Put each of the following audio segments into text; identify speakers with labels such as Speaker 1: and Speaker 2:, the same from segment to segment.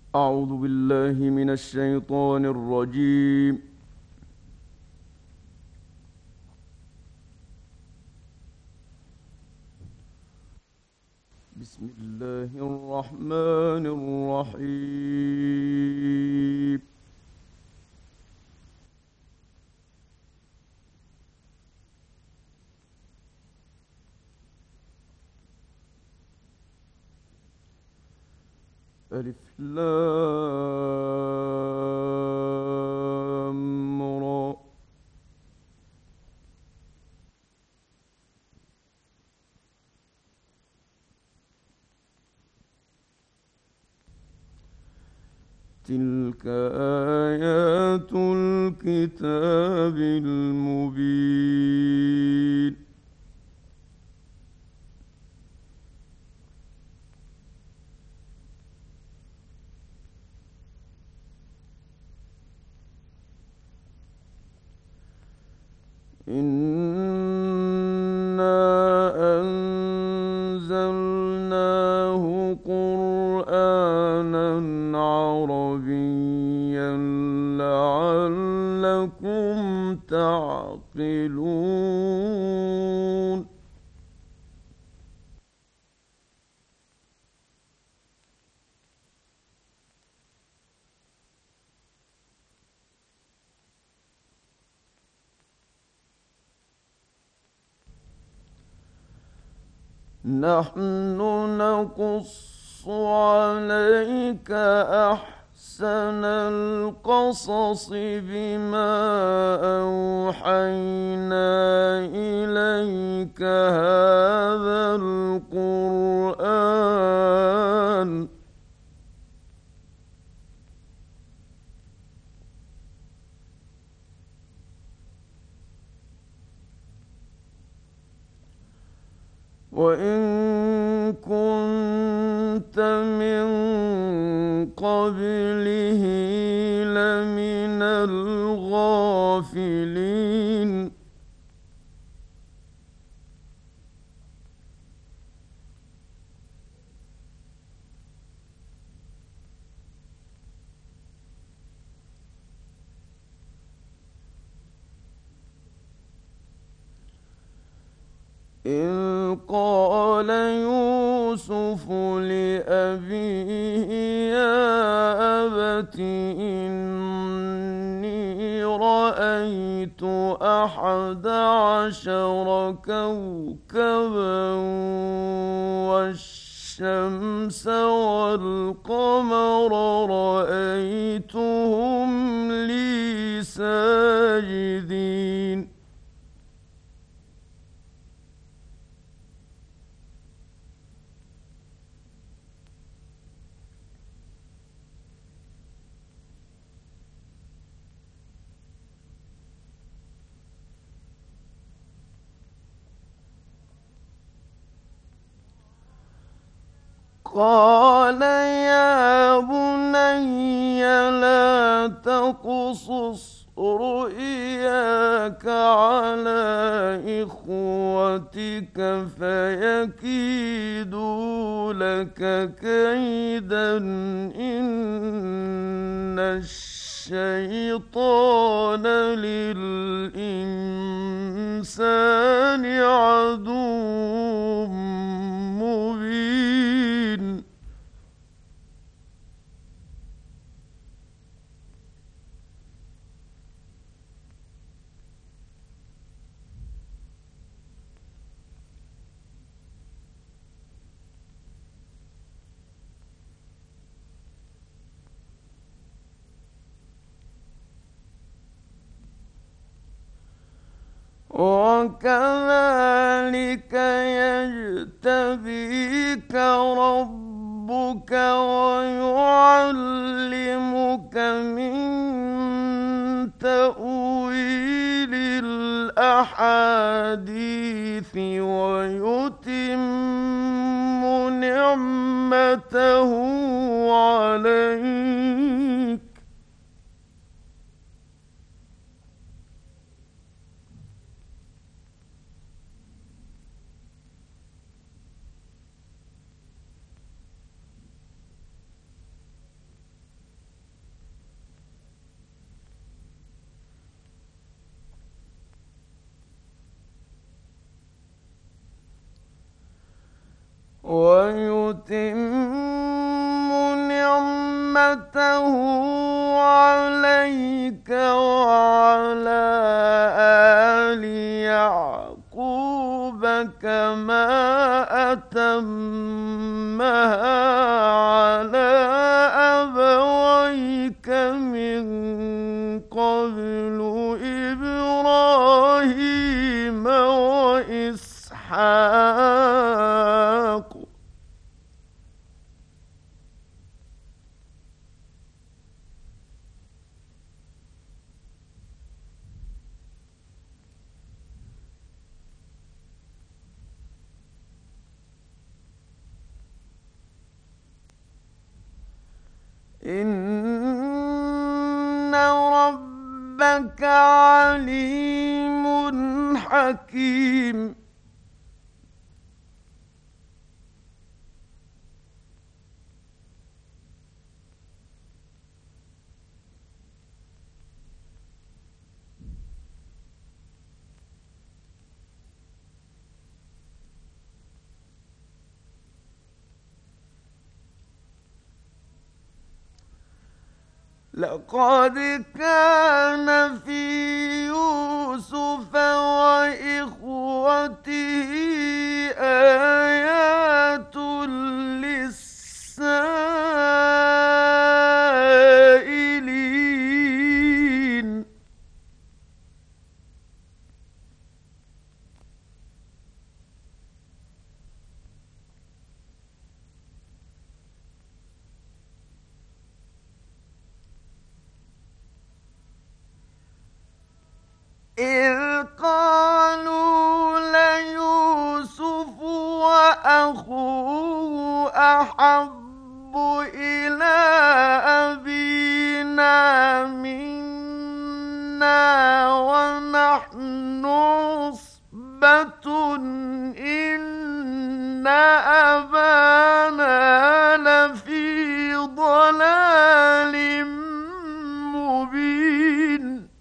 Speaker 1: أعوذ بالله من الشيطان الرجيم. بسم الله الرحمن الرحيم. ألف لام را. تلك آيات الكتاب المبين. إنا أنزلناه قرآنا عربيا لعلكم تعقلون. نحن نقص عليك أحسن القصص بما أوحينا إليك هذا القرآن وإن كنت من قبله لمن الغافلين. إذ قال يوسف لأبيه يا أبت إني رأيت 11 كوكبا والشمس والقمر رأيتهم لي ساجدين. قال يا بني لا تقصص رؤياك على إخوتك فيكيدوا لك كيدا إن الشيطان للإنسان عدو مبين. وكذلك يجتبيك ربك ويعلمك من تأويل الأحاديث ويتم نعمته عليك يتم نعمته عليك وعلى آل يعقوب كما أتمها على أبويك من قبل إبراهيم وإسحاق إن ربك عليم حكيم. لقد كان في يوسف وإخوته آيات للسائلين. إذ قالوا ليوسف وأخوه أحب إلى أبينا منا ونحن عصبة إن أبانا لفي ضلال مبين.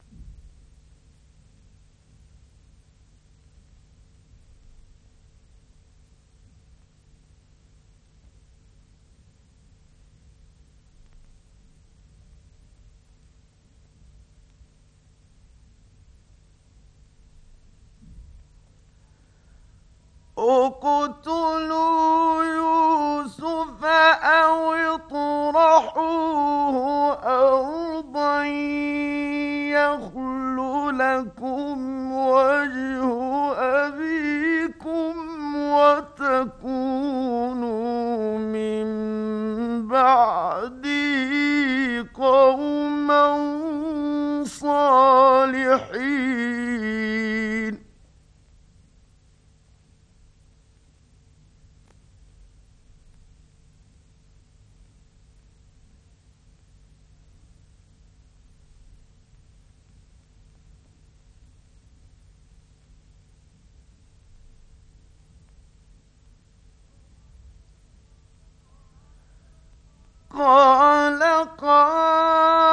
Speaker 1: اقتلوا يوسف أو اطرحوه أرضا يخل لكم وجه أبيكم وتكونوا من بعده قوما صالحين. قال قائل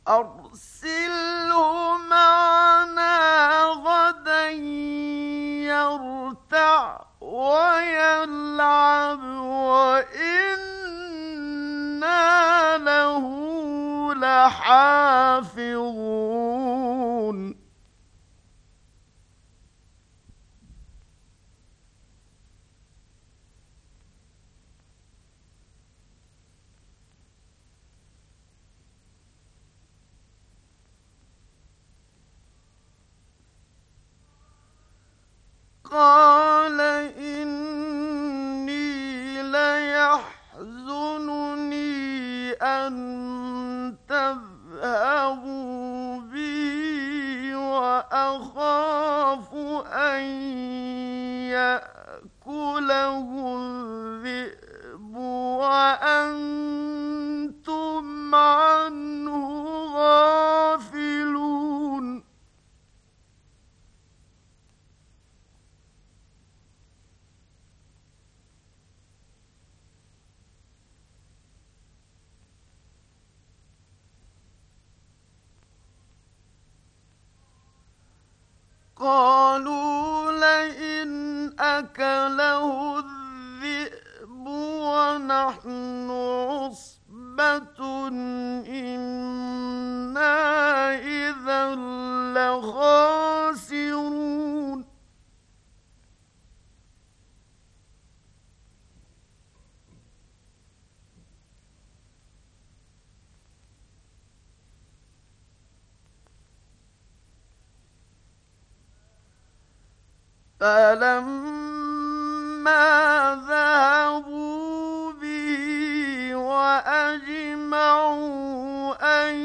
Speaker 1: أرسله معنا غدا يرتع ويلعب وإنا له لحافظون قال إني ليحزنني أن تذهبوا بي وأخاف أن يأكله الذئب وأنتم عنه غافلون قالوا لئن أكله الذئب ونحن عصبة إنا إذا لخاسرون فلما ذهبوا به وأجمعوا أن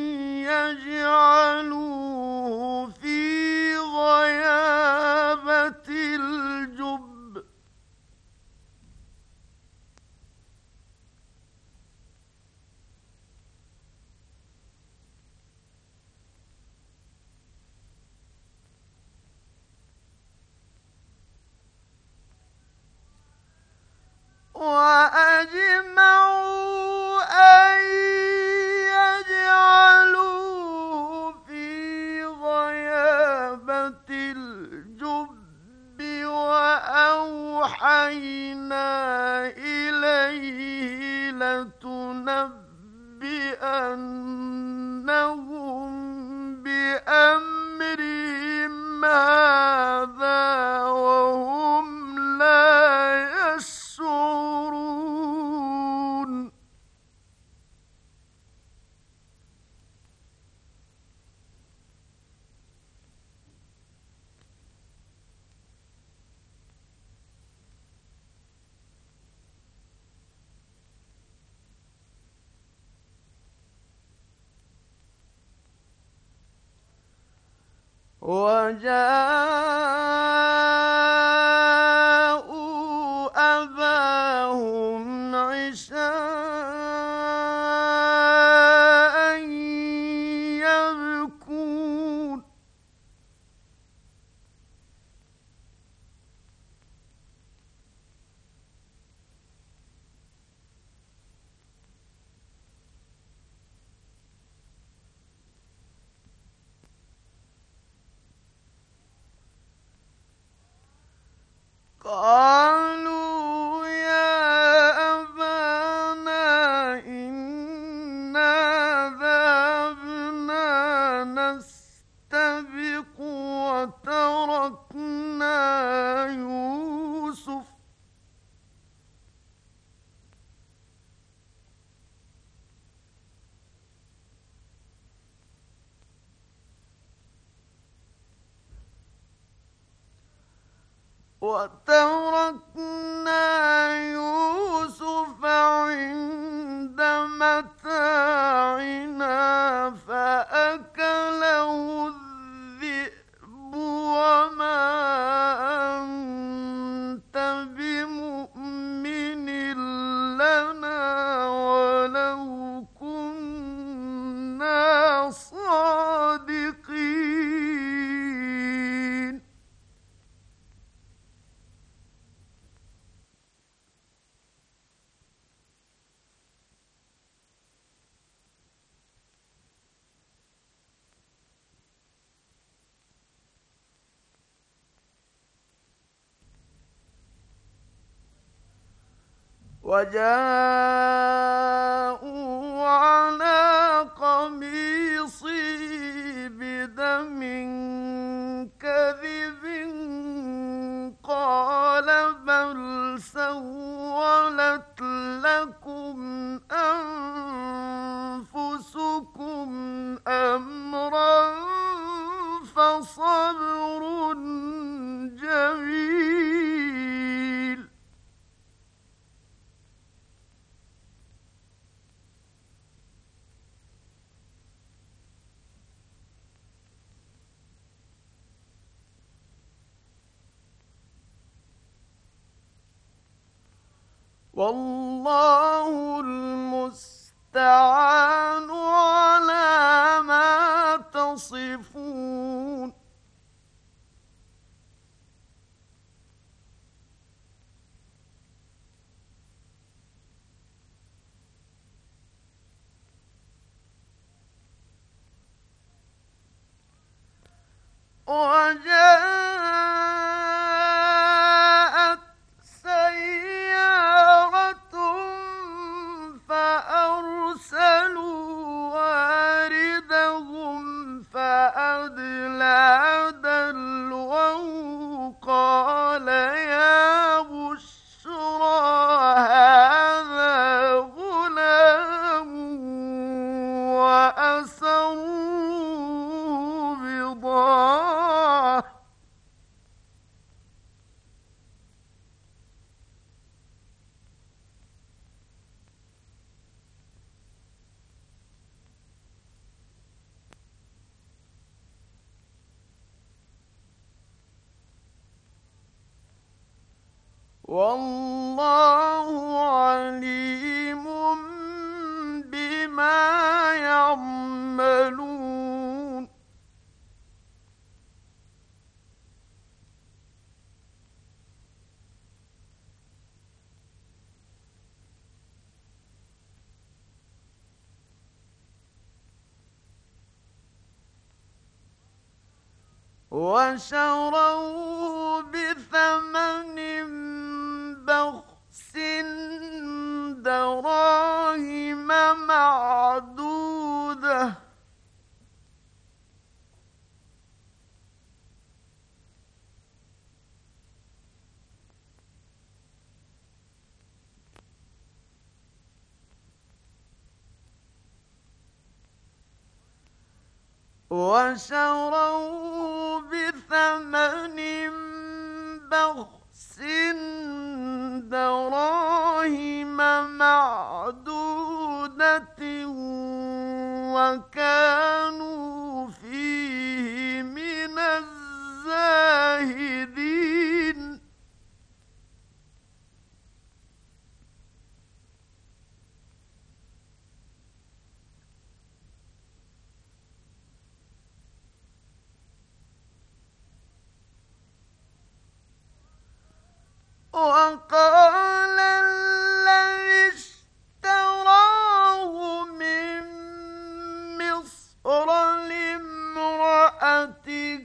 Speaker 1: يجعلوه في غيابة الجب وأجمعوا أن يجعلوه في غيابة الجب وأوحينا إليه لتنبئنهم بأمرهم هذا وهم لا يشعرون وجاءوا أباهم عشاء يبكون قالوا يا أبانا إنا ذهبنا نستبق وتركنا يوسف عند متاعنا فأكله الذئب وما أنت بمؤمن لنا ولو كنا صادقين وجاءوا على قميصي بدم كذب قال بل سولت لكم أنفسكم أمرا فصبر جميل. والله المستعان على ما تصفون. وجاءت سيارة فأرسلوا واردهم فأدلى دلوه قال يا بشرى هذا غلام وأسروا بضاعة والله عليم بما يعملون. وشروه بثمن بخس دراهم معدودة وشروه بثمن بخس دراهم معدودة وكانوا فيه من الزاهدين. وقال الذي اشتراه من مصر لامرأته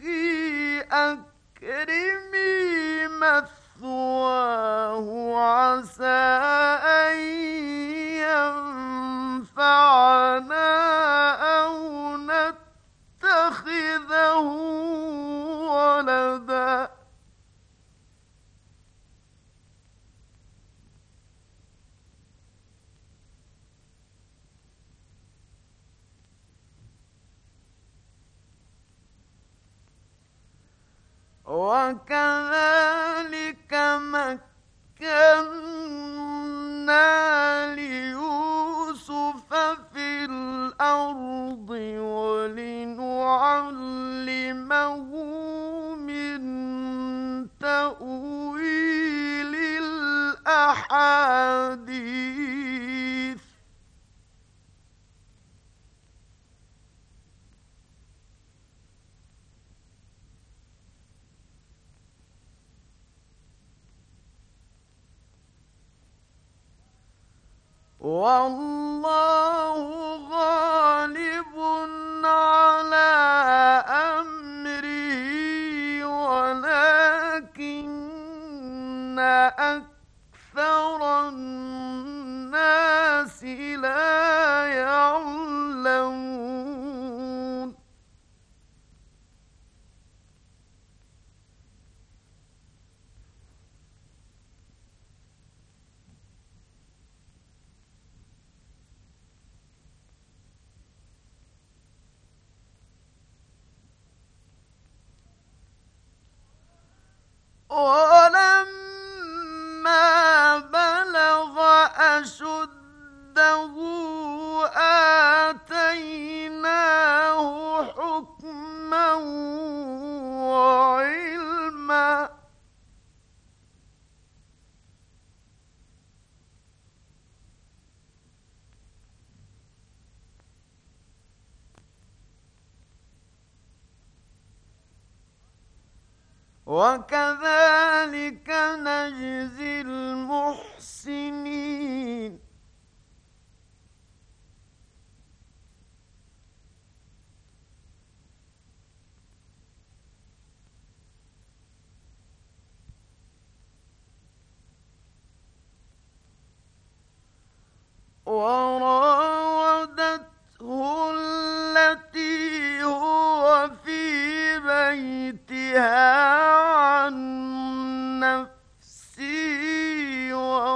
Speaker 1: أكرمي مثواه عسى أن ينفعنا أو نتخذه ولدا وكذلك مكنا ليوسف في الأرض ولنعلمه من تأويل الأحاديث. والله غالب على أمره ولكن أكثر الناس لا يعلمون. ولما بلغ أشده آتيناه حكما وعلما. وكذلك نجزي المحسنين. وراودته التي هو في بيتها عن نفسه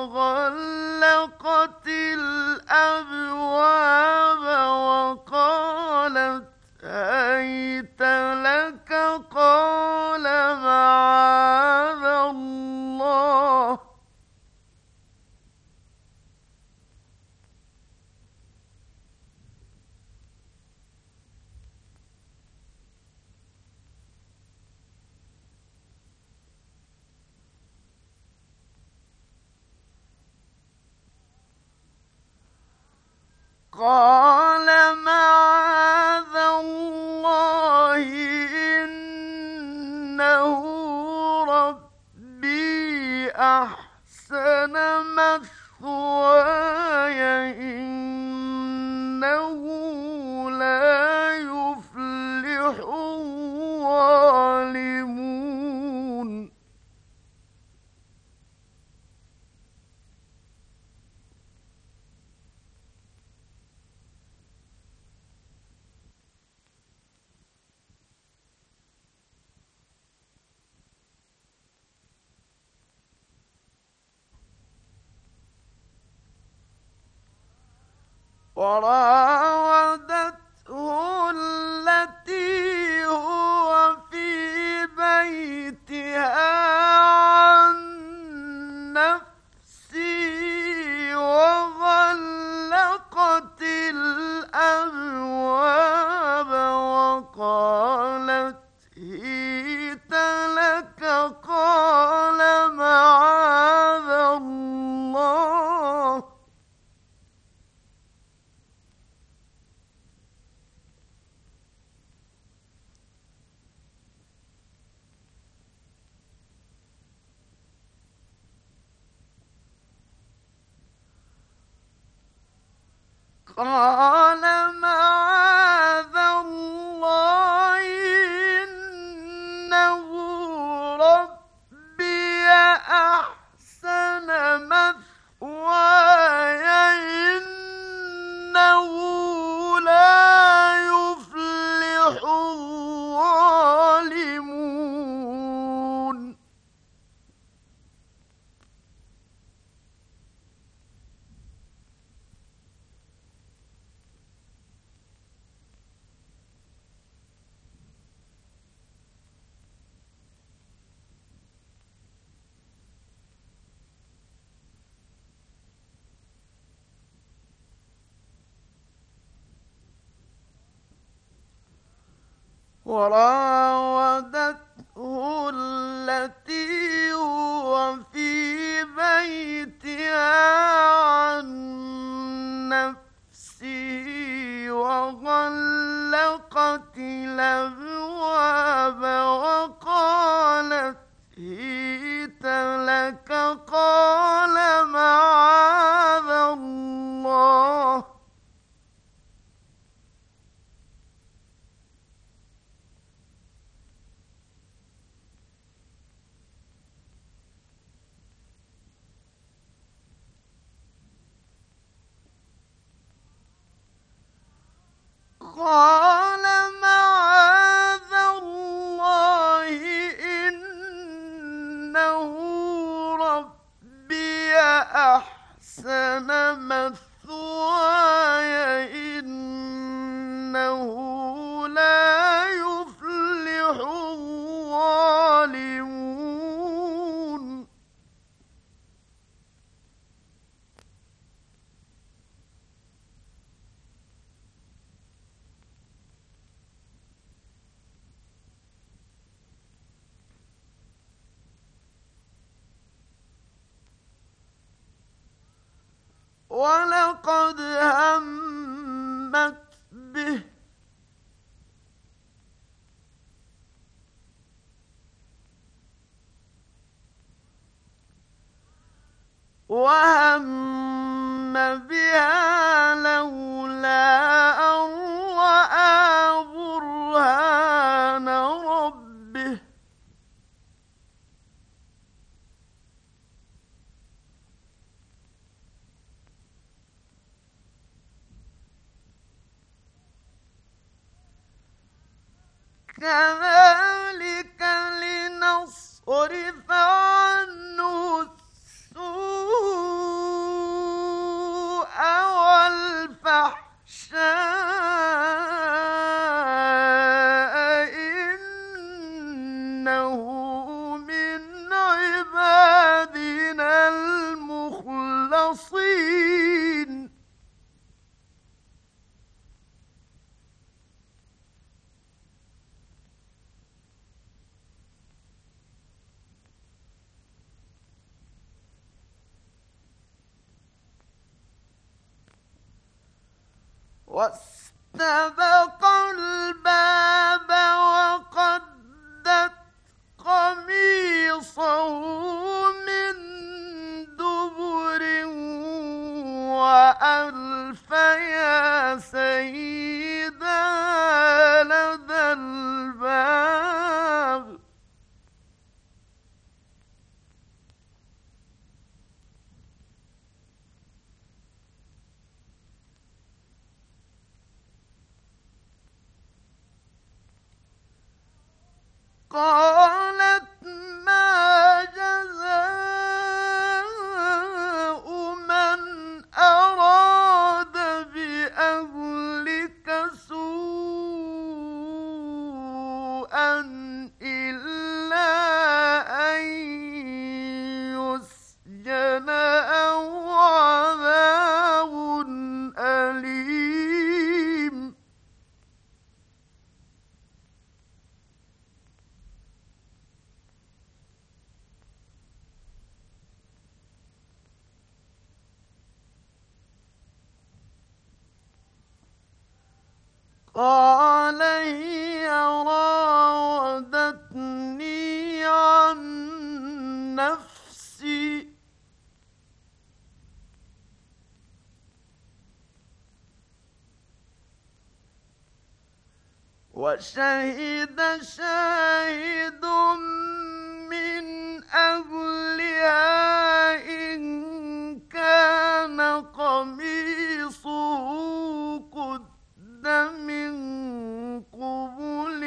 Speaker 1: وغلقت الأبواب وقالت هيت لك. قال معاذ الله قال معاذ الله إنه ربي أحسن مثواي إنه لا يفلح الظالمون. وراودته التي هو في بيتها عن نفسه وغلقت الأبواب وقالت هيت لك. قال معاذ الله قال معاذ الله إنه ربي أحسن مثواي إنه لا يفلح الظالمون. وراودته التي هو في بيتها عن نفسه وغلقت الأبواب وقالت هيت لك. قال معاذ الله قال معاذ الله إنه ربي أحسن مثواي إنه لا يفلح الظالمون. ولقد همت به وهم بها لولا أن رأى برهان ربه كذلك لنصرف عنه السوء والفحشاء إنه من عبادنا المخلصين. واستبق الباب وقدت قميصه من دبر وألف يا سيدها لدى الباب قالت ما جزاء من أراد بأهلك سوءا إلا أن يسجن أو عذاب أليم. قال هي راودتني عن نفسي وشهد شاهد من أهلها إن كان قميصه قد من قبل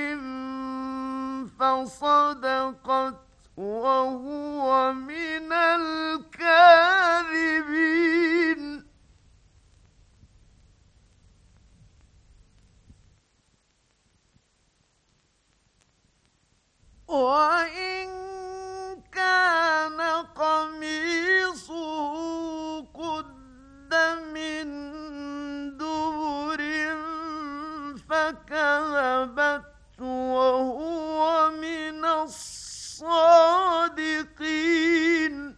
Speaker 1: فصدقت وهو من الكاذبين. وإن كان قميصه قد من دبر فكذبت وهو من الصادقين.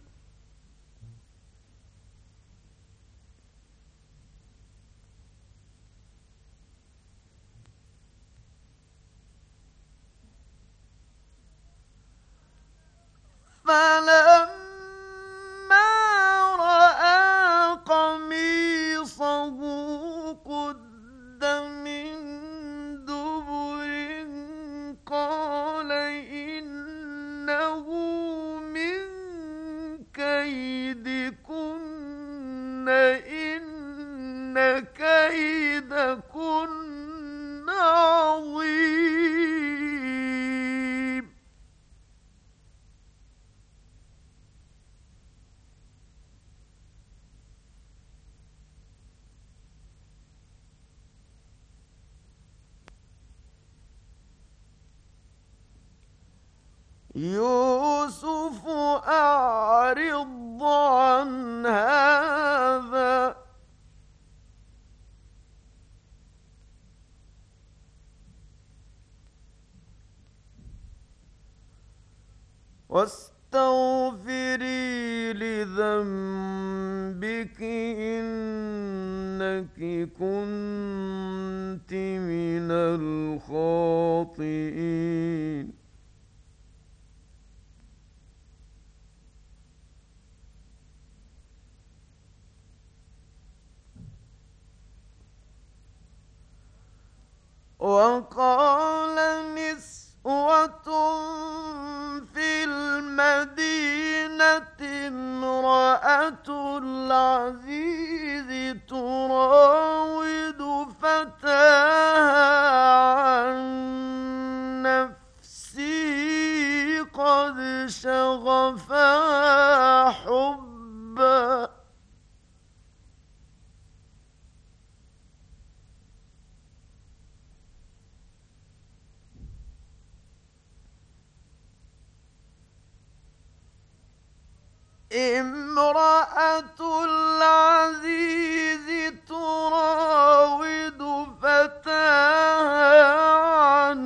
Speaker 1: فلما رأى قميصه قد من دبر قال إنه من كيدكن إن كيدكن يوسف أعرض عن هذا واستغفري لذنبك إنك كنت من الخاطئين. وقال نسوة في المدينة امرأة العزيز تراود فتاها عن نفسه قد شغفها حبا امرأة العزيز تراود فتاها عن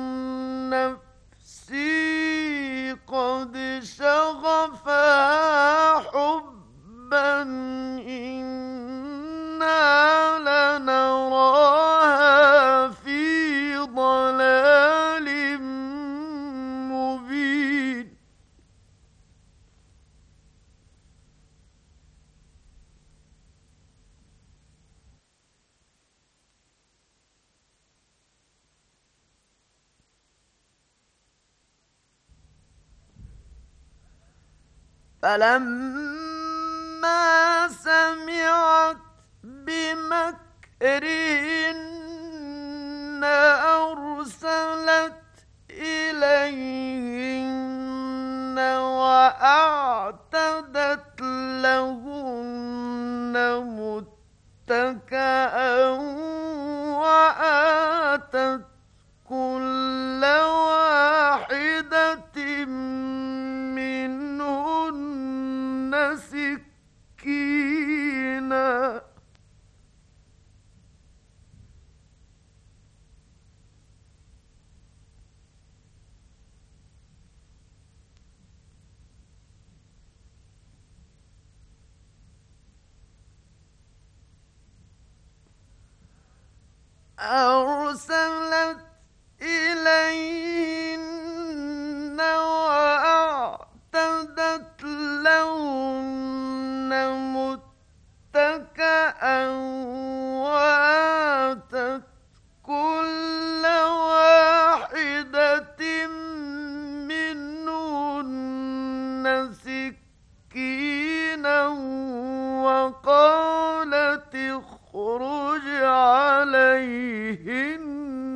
Speaker 1: نفسه قد شغفها حبا إنا لنراها في ضلال مبين. فلما سمعت بمكرهن أرسلت إليهن وأعتدت لهن متكئا وآتت كل واحدة منهن سكينا أرسلت إليهن وأعتدت لهن متكئا وآتت كل واحدة منهن سكينا وقالت اخرج عليهن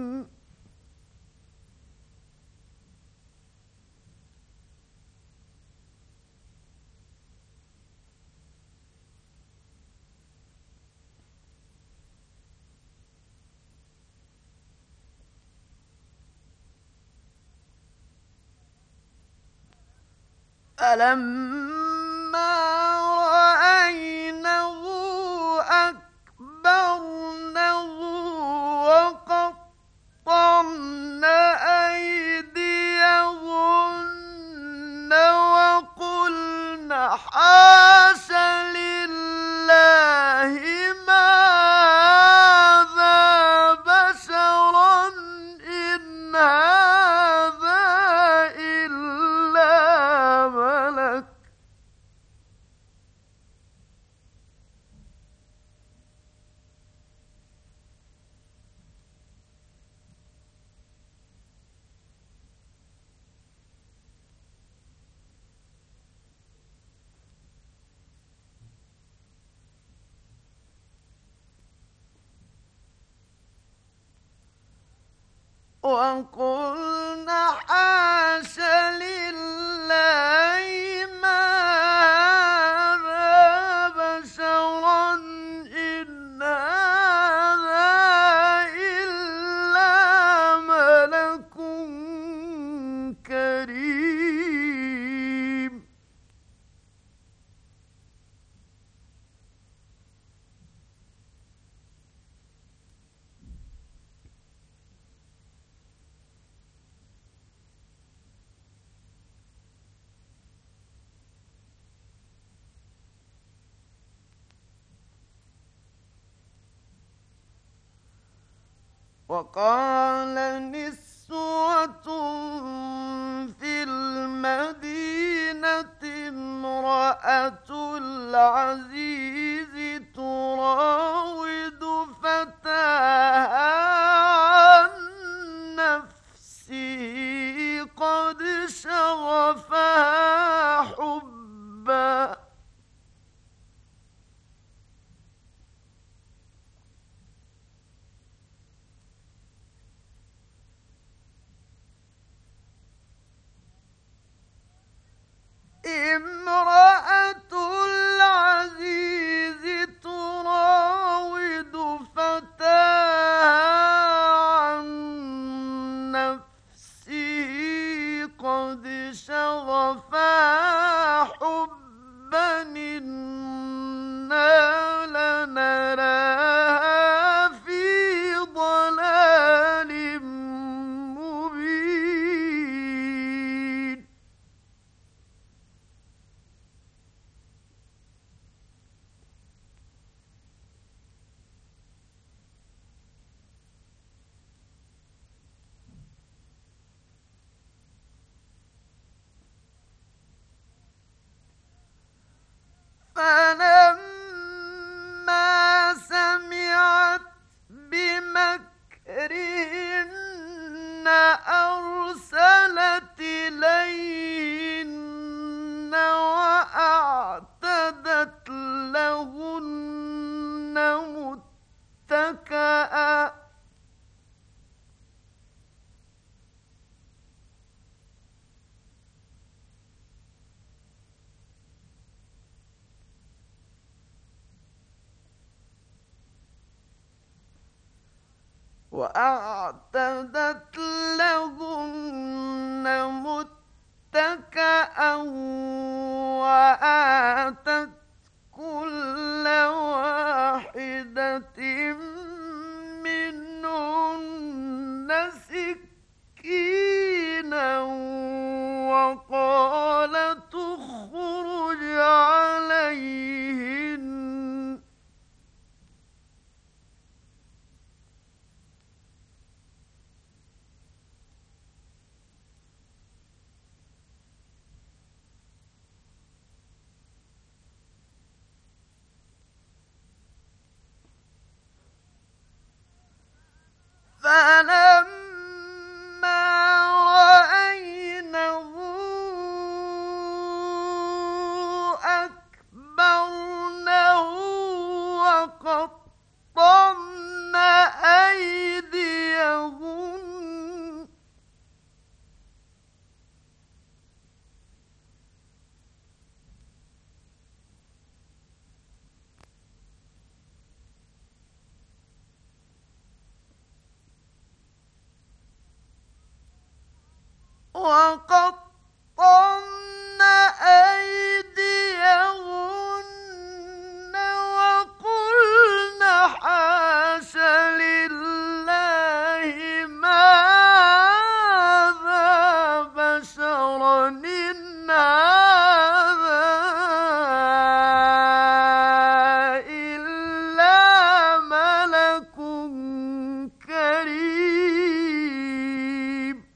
Speaker 1: فلما رأينه أكبرنه وقطعن أيديهن وقلن حاش لله ما هذا بشرا إن هذا إلا ملك وقلن حاش لله ما هذا بشرا إن هذا إلا ملك كريم. وقال نسوة في المدينة امرأة العزيز تراود فتاها عن نفسه قد شغفها حبا امرأة العزيز تراود فتاها عن نفسه قد شغفها حبا إنا لنراها في ضلال مبين فلما سمعت بمكرهن أرسلت إليهن وأعتدت لهن متكئا وآتت كل واحدة منهن سكينا وقالت اخرج عليهن فلما رأينه أكبرنه وقطعن أيديهن وقلن حاش لله ما هذا بشرا إن هذا إلا ملك كريم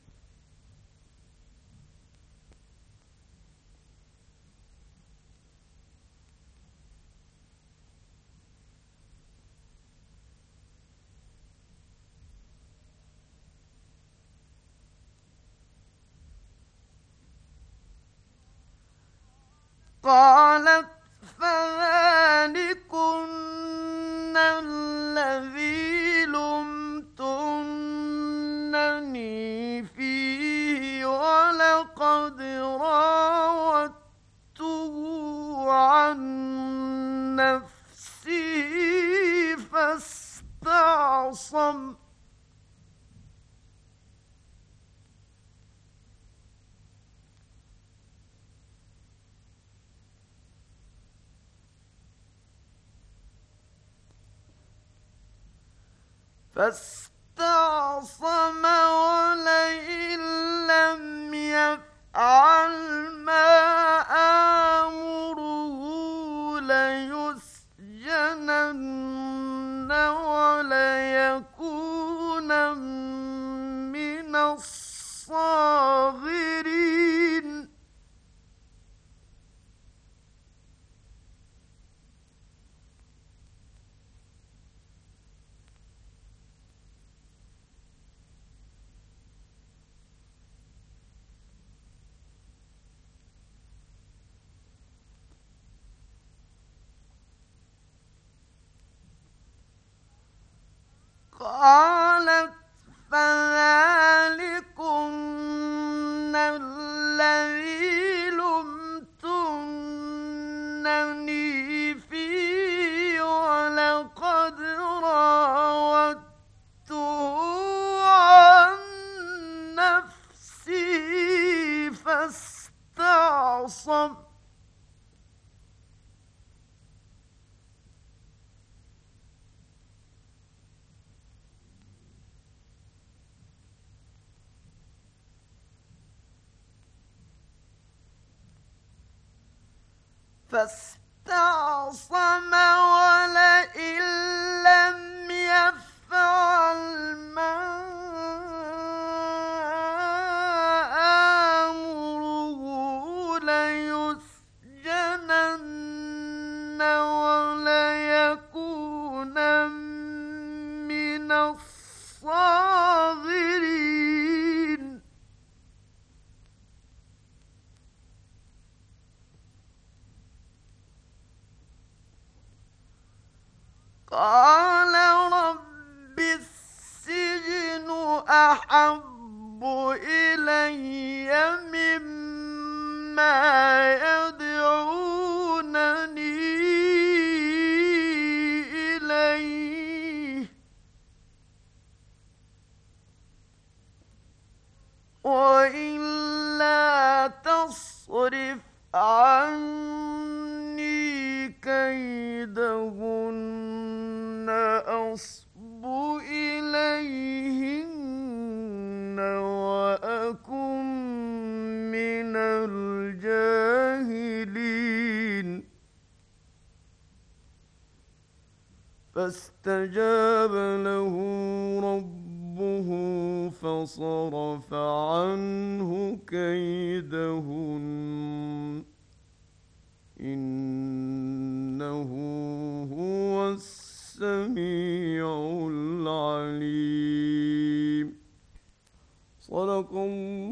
Speaker 1: قالت فذلكن الذي لمتنني فيه ولقد راودته عن نفسه فاستعصم ولئن لم يفعل ما آمره ليسجنن وليكون قالت فذلكن الذي لمتنني فيه ولقد راودته عن نفسه فاستعصم ولئن لم يفعل ما آمره ليسجنن وليكون من الصاغرين قال رب السجن أحب إلي مما يدعونني إليه وإلا تصرف عني كيدهن أصب إليهن وأكن من الجاهلين فاستجاب له ربه فصرف عنه كيدهن إنه هو السميع العليم. صدق الله